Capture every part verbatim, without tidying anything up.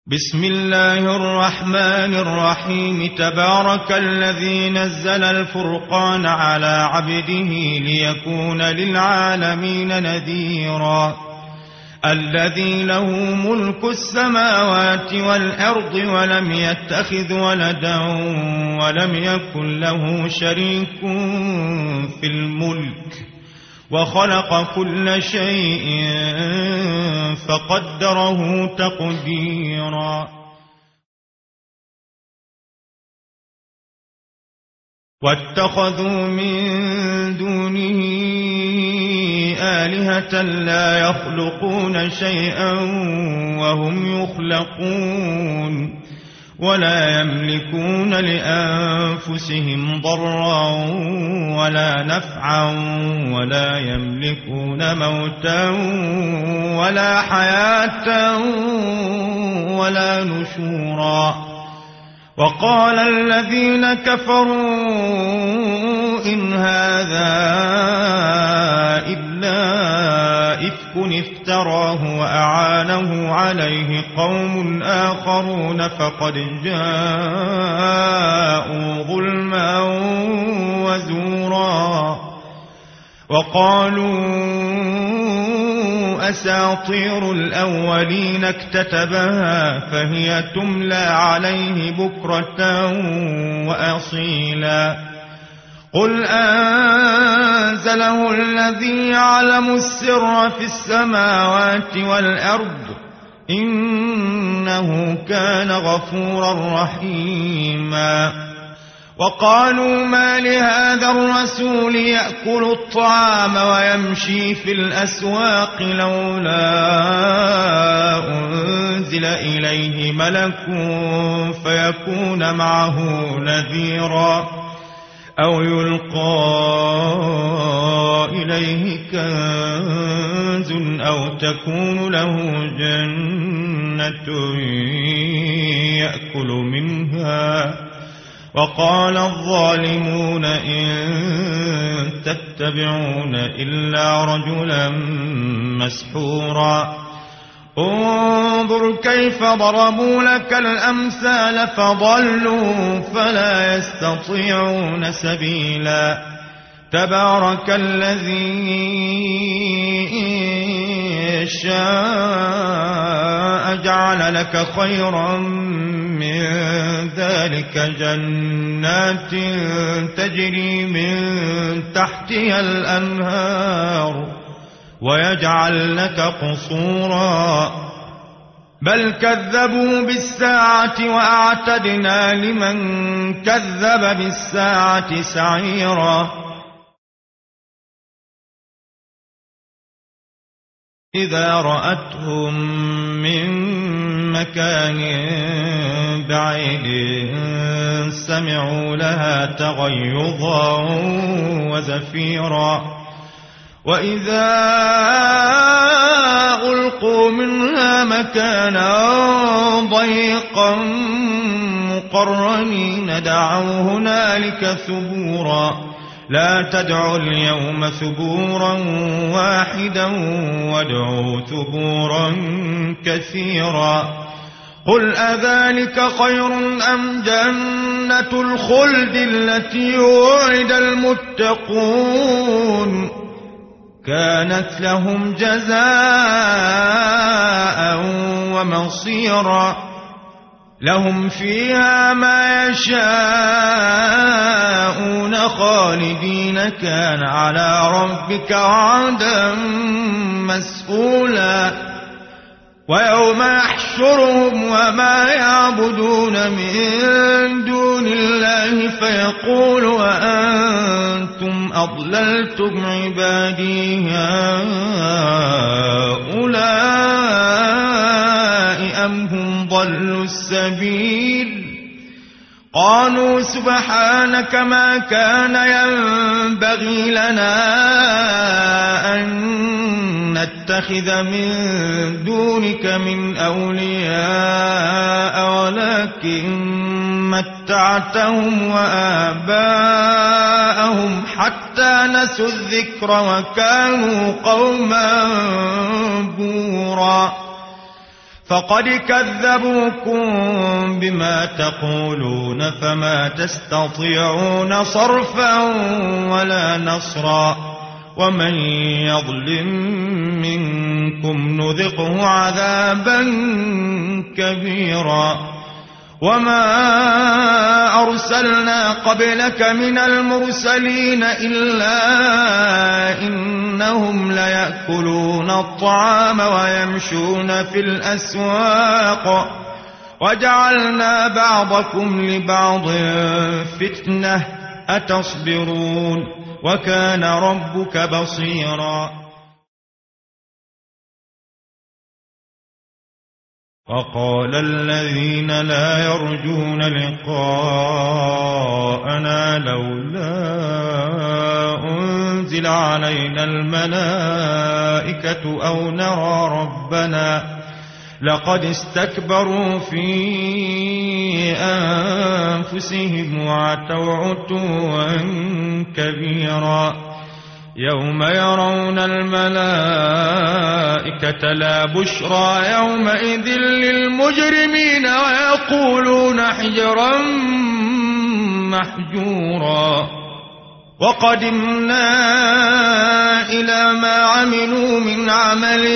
بسم الله الرحمن الرحيم تبارك الذي نزل الفرقان على عبده ليكون للعالمين نذيرا الذي له ملك السماوات والأرض ولم يتخذ ولدا ولم يكن له شريك في الملك وخلق كل شيء فقدره تقديرا واتخذوا من دونه آلهة لا يخلقون شيئا وهم يخلقون ولا يملكون لأنفسهم ضرا ولا نفعا ولا يملكون موتا ولا حياة ولا نشورا وقال الذين كفروا إن هذا إلا إفك افتراه وأعانه عليه قوم آخرون فقد جاءوا ظلما وزورا وقالوا أساطير الأولين اكتتبها فهي تملى عليه بكرة وأصيلا قل أنزله الذي يعلم السر في السماوات والأرض إنه كان غفورا رحيما وقالوا ما لهذا الرسول يأكل الطعام ويمشي في الأسواق لولا أنزل إليه ملك فيكون معه نذيرا أو يلقى إليه كنز أو تكون له جنة يأكل منها وقال الظالمون إن تتبعون إلا رجلا مسحورا انظر كيف ضربوا لك الأمثال فضلوا فلا يستطيعون سبيلا تبارك الذي إن شاء جعل لك خيرا من ذلك جنات تجري من تحتها الأنهار ويجعل لك قصورا بل كذبوا بالساعة وأعتدنا لمن كذب بالساعة سعيرا إذا رأتهم من مكان بعيد سمعوا لها تغيظا وزفيرا وإذا ألقوا منها مكانا ضيقا مقرنين دعوا هنالك ثبورا لا تدعوا اليوم ثبورا واحدا وادعوا ثبورا كثيرا قل أذلك خير أم جنة الخلد التي وعد المتقون كانت لهم جزاء ومصيرا لهم فيها ما يشاءون خالدين كان على ربك وعدا مسئولا ويوم يحشرهم وما يعبدون من دون الله فيقول وأنتم أضللتم عبادي هؤلاء أم هم ضلوا السبيل قالوا سبحانك ما كان ينبغي لنا أن نتخذ من دونك من أولياء ولكن متعتهم وآباءهم حتى نسوا الذكر وكانوا قوما بورا فقد كذبوكم بما تقولون فما تستطيعون صرفا ولا نصرا ومن يظلم منكم نذقه عذابا كبيرا وما أرسلنا قبلك من المرسلين إلا إنهم ليأكلون الطعام ويمشون في الأسواق وجعلنا بعضكم لبعض فتنة أتصبرون وكان ربك بصيرا وقال الذين لا يرجون لقاءنا لولا أنزل علينا الملائكة أو نرى ربنا لقد استكبروا في أنفسهم وعتوا عتوا كبيرا يوم يرون الملائكة لا بشرى يومئذ للمجرمين ويقولون حجرا محجورا وقدمنا إلى ما عملوا من عمل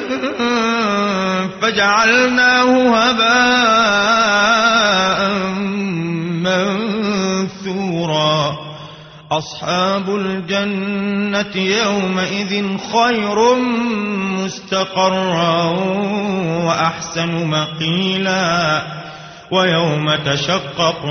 فجعلناه هباء منثورا أصحاب الجنة يومئذ خير مستقرا وأحسن مقيلا ويوم تشقق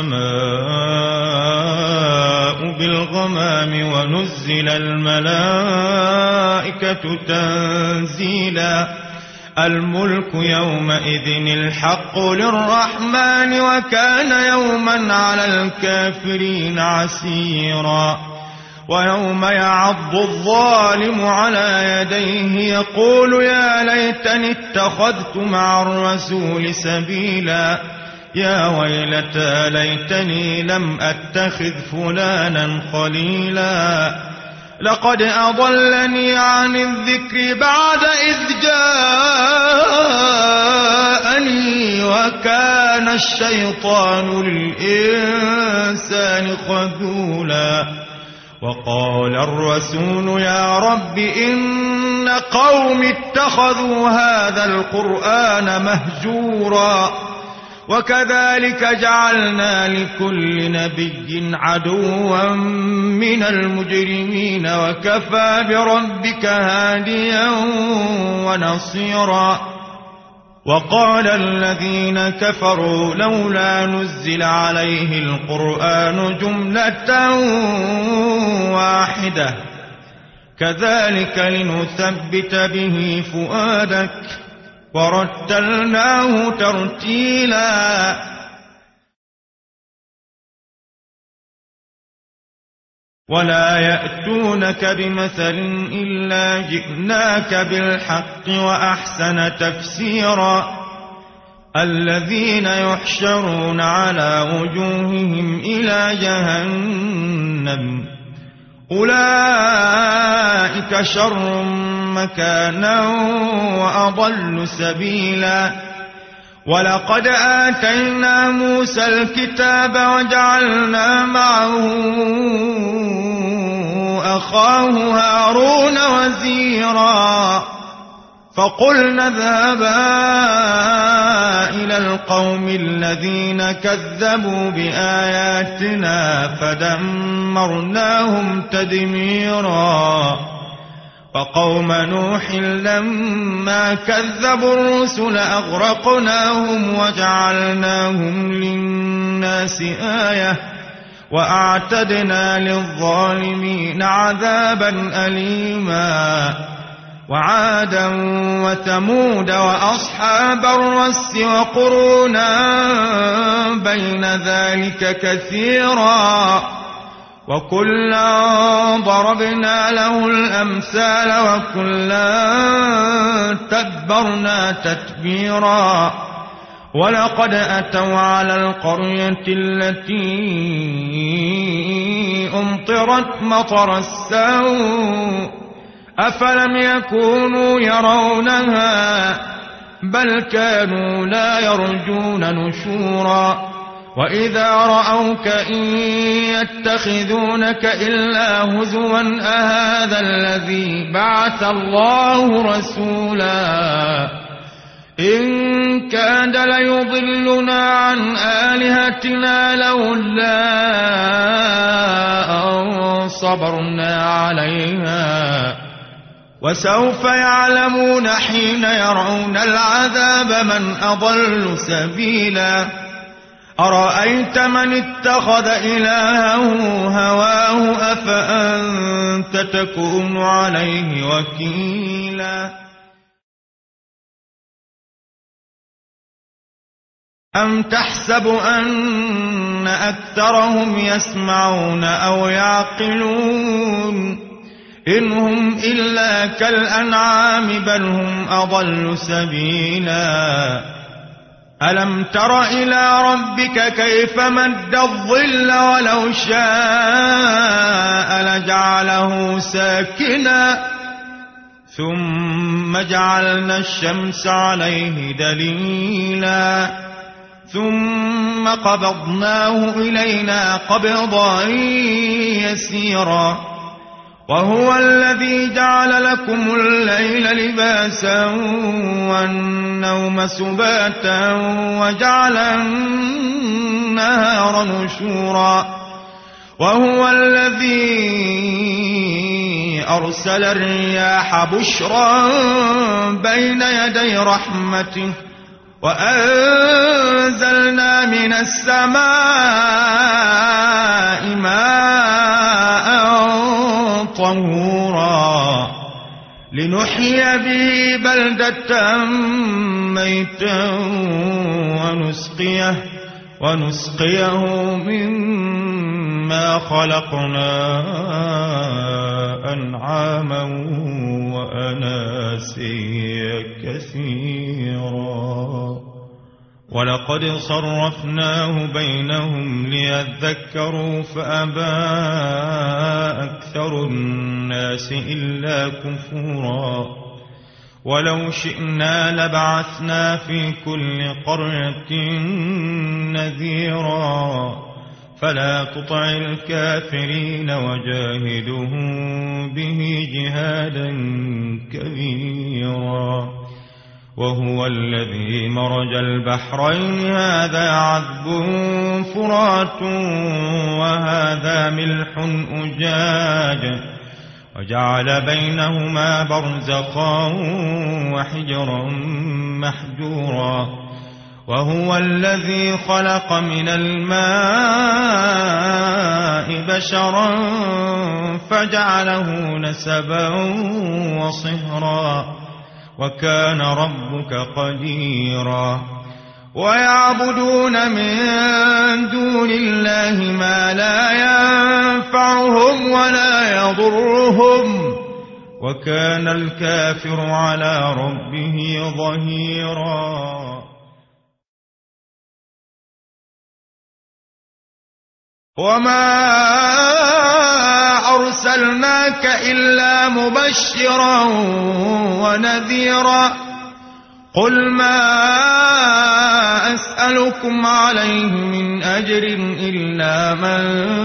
السماء بالغمام ونزل الملائكة تنزيلا الملك يومئذ الحق للرحمن وكان يوما على الكافرين عسيرا ويوم يعض الظالم على يديه يقول يا ليتني اتخذت مع الرسول سبيلا يا ويلتى ليتني لم أتخذ فلانا خليلا لقد أضلني عن الذكر بعد إذ جاءني وكان الشيطان للإنسان خذولا وقال الرسول يا رب إن قوم اتخذوا هذا القرآن مهجورا وكذلك جعلنا لكل نبي عدوا من المجرمين وكفى بربك هاديا ونصيرا وقال الذين كفروا لولا نزل عليه القرآن جملة واحدة كذلك لنثبت به فؤادك ورتلناه ترتيلا ولا يأتونك بمثل إلا جئناك بالحق وأحسن تفسيرا الذين يحشرون على وجوههم إلى جهنم أولئك شر مكانا وأضل سبيلا ولقد آتينا موسى الكتاب وجعلنا معه أخاه هارون وزيرا فقلنا اذهبا إلى القوم الذين كذبوا بآياتنا فدمرناهم تدميرا وقوم نوح لما كذبوا الرسل أغرقناهم وجعلناهم للناس آية وأعتدنا للظالمين عذابا أليما وعادا وثمود وأصحاب الرس وقرونا بين ذلك كثيرا وكلا ضربنا له الأمثال وكلا تبرنا تتبيرا ولقد أتوا على القرية التي أمطرت مطر السوء أفلم يكونوا يرونها بل كانوا لا يرجون نشورا وإذا رأوك إن يتخذونك إلا هزوا أهذا الذي بعث الله رسولا إن كاد ليضلنا عن آلهتنا لولا أن صبرنا عليها وسوف يعلمون حين يرون العذاب من أضل سبيلا أرأيت من اتخذ إلهه هواه أفأنت تكون عليه وكيلا أم تحسب أن أكثرهم يسمعون أو يعقلون إن هم إلا كالأنعام بل هم أضل سبيلا ألم تر إلى ربك كيف مد الظل ولو شاء لجعله ساكنا ثم جعلنا الشمس عليه دليلا ثم قبضناه إلينا قبضا يسيرا وهو الذي جعل لكم الليل لباسا والنوم سباتا وجعل النهار نشورا وهو الذي أرسل الرياح بشرا بين يدي رحمته وأنزلنا من السماء ماء طهورا لنحيي به بلدة ميتا ونسقيه, ونسقيه مما خلقنا أنعاما وأناسيا كثيرا ولقد صرفناه بينهم ليذكروا فأبى أكثر الناس إلا كفورا ولو شئنا لبعثنا في كل قرية نذيرا فلا تطع الكافرين وجاهدهم به جهادا كبيرا وهو الذي مرج البحرين هذا عذب فرات وهذا ملح أجاج وجعل بينهما برزخا وحجرا محجورا وهو الذي خلق من الماء بشرا فجعله نسبا وصهرا وكان ربك قديرا ويعبدون من دون الله ما لا ينفعهم ولا يضرهم وكان الكافر على ربه ظهيرا وما أرسلناك إلا مبشرا ونذيرا قل ما أسألكم عليه من أجر إلا من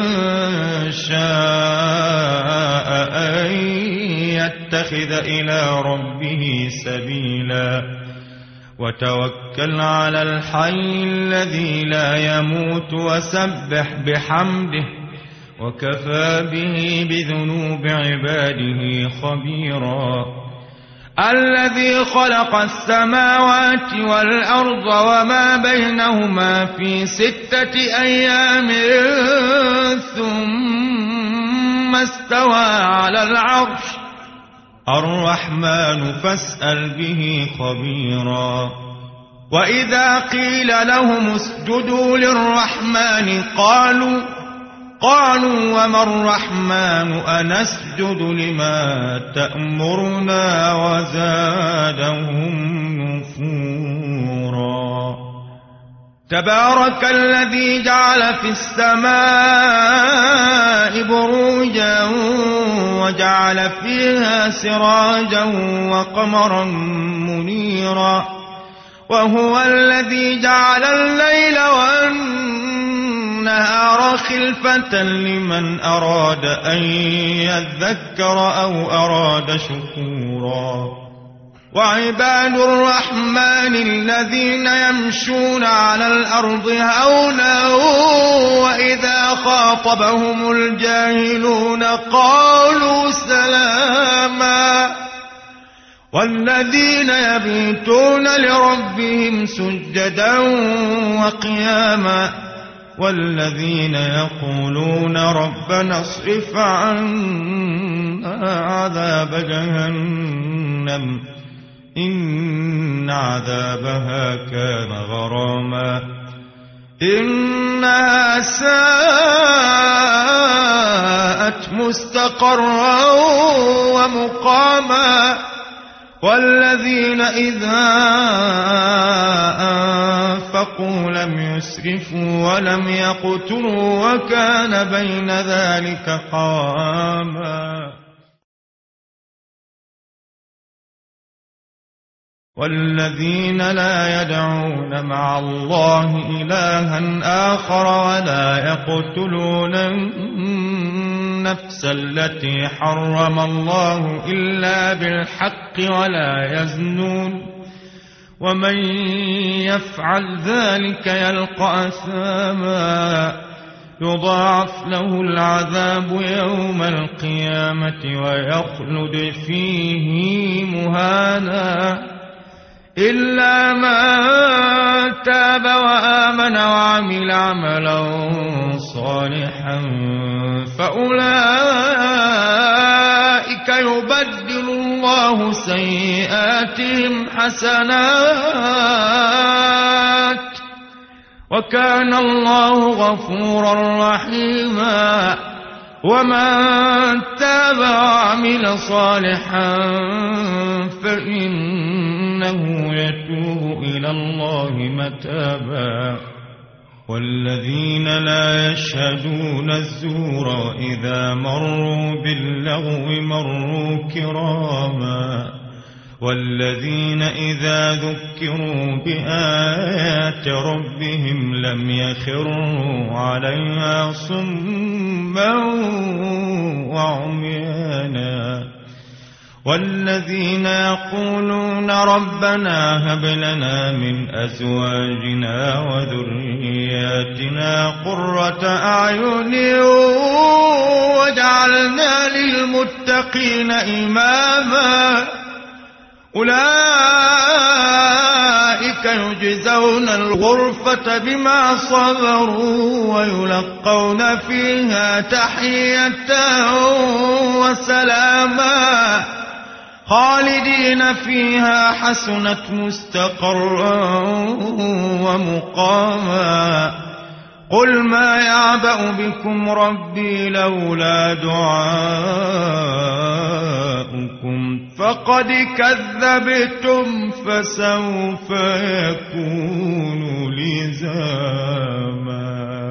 شاء أن يتخذ إلى ربه سبيلا وتوكل على الحي الذي لا يموت وسبح بحمده وكفى به بذنوب عباده خبيرا الذي خلق السماوات والأرض وما بينهما في ستة أيام ثم استوى على العرش الرحمن فاسأل به خبيرا وإذا قيل لهم اسجدوا للرحمن قالوا قالوا وما الرحمن أنسجد لما تأمرنا وزادهم نفورا تبارك الذي جعل في السماء بروجا وجعل فيها سراجا وقمرا منيرا وهو الذي جعل الليل والنهار خلفة لمن أراد أن يذكر أو أراد شكورا وعباد الرحمن الذين يمشون على الأرض هونا وإذا خاطبهم الجاهلون قالوا سلاما والذين يبيتون لربهم سجدا وقياما والذين يقولون ربنا اصرف عنا عذاب جهنم إن عذابها كان غراما إنها ساءت مستقرا ومقاما والذين إذا أنفقوا لم يسرفوا ولم يقتروا وكان بين ذلك قواما والذين لا يدعون مع الله إلها آخر ولا يقتلون النفس التي حرم الله إلا بالحق ولا يزنون ومن يفعل ذلك يلقى أثاما يضاعف له العذاب يوم القيامة ويخلد فيه مهانا إلا من تاب وآمن وعمل عملا صالحا فأولئك يبدل الله سيئاتهم حسنات وكان الله غفورا رحيما ومن تاب وعمل صالحا فإنه يتوب إلى الله متابا والذين لا يشهدون الزور وإذا مروا باللغو مروا كراما والذين إذا ذكروا بآيات ربهم لم يخروا عليها صما وعميانا والذين يقولون ربنا هب لنا من أزواجنا وذرياتنا قرة أعين واجعلنا للمتقين إماما أولئك يجزون الغرفة بما صبروا ويلقون فيها تحية وسلاما خالدين فيها حسنت مستقرا ومقاما قل ما يعبأ بكم ربي لولا دعاؤكم فقد كذبتم فسوف يكون لزاما.